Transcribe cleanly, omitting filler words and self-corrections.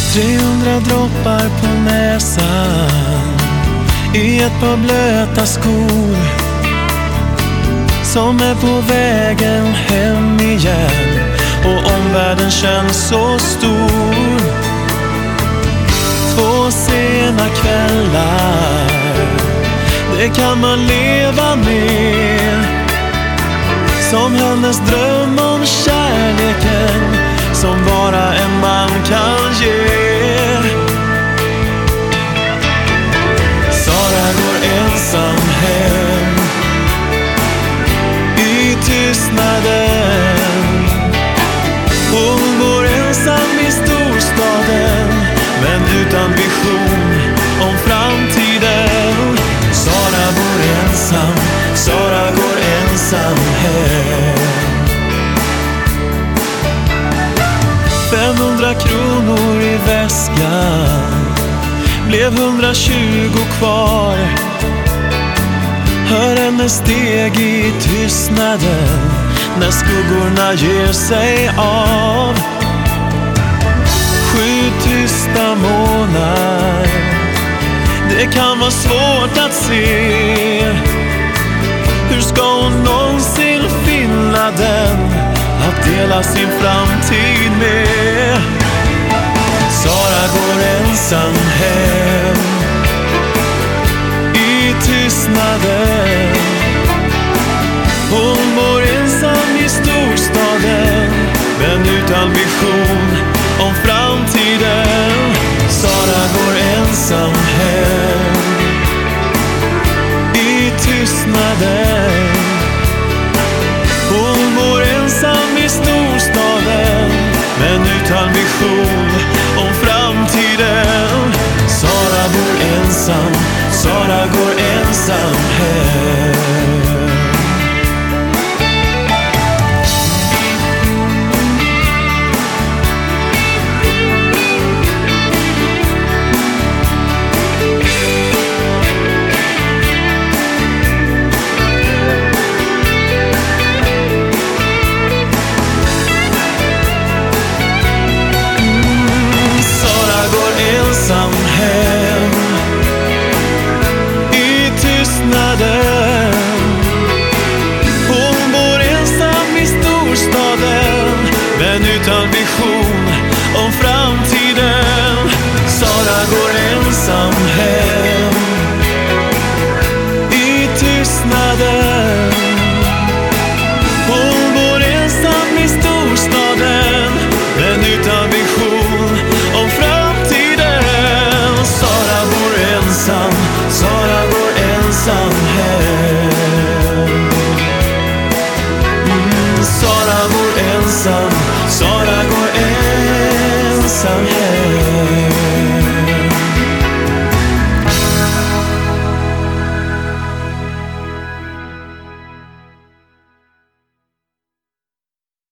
300 droppar på näsan i ett par blöta skor, som är på vägen hem igen, och omvärlden känns så stor. 2 sena kvällar, det kan man leva med, som hennes dröm om kärleken som bara en man kan ge. Sara går ensam hem i tystnaden. Hon går ensam i storstaden, men utan vision om framtiden. Sara bor ensam, Sara går ensam hem. 500 kronor i väskan blev 120 kvar. Hör hennes steg i tystnaden när skuggorna ger sig av. 7 tysta månader, det kan vara svårt att se. Hur ska hon någonsin finna den att dela sin framtid med? Sara går ensam hem i tystnaden. Hon bor ensam i storstaden, men utan vision om framtiden. Sara går ensam hem i tystnaden. Hon bor ensam i storstaden, men utan vision om framtiden. Sara bor ensam, Sara går ensam hem. Ensam hem i tystnaden. Hon bor ensam i storstaden, men utan vision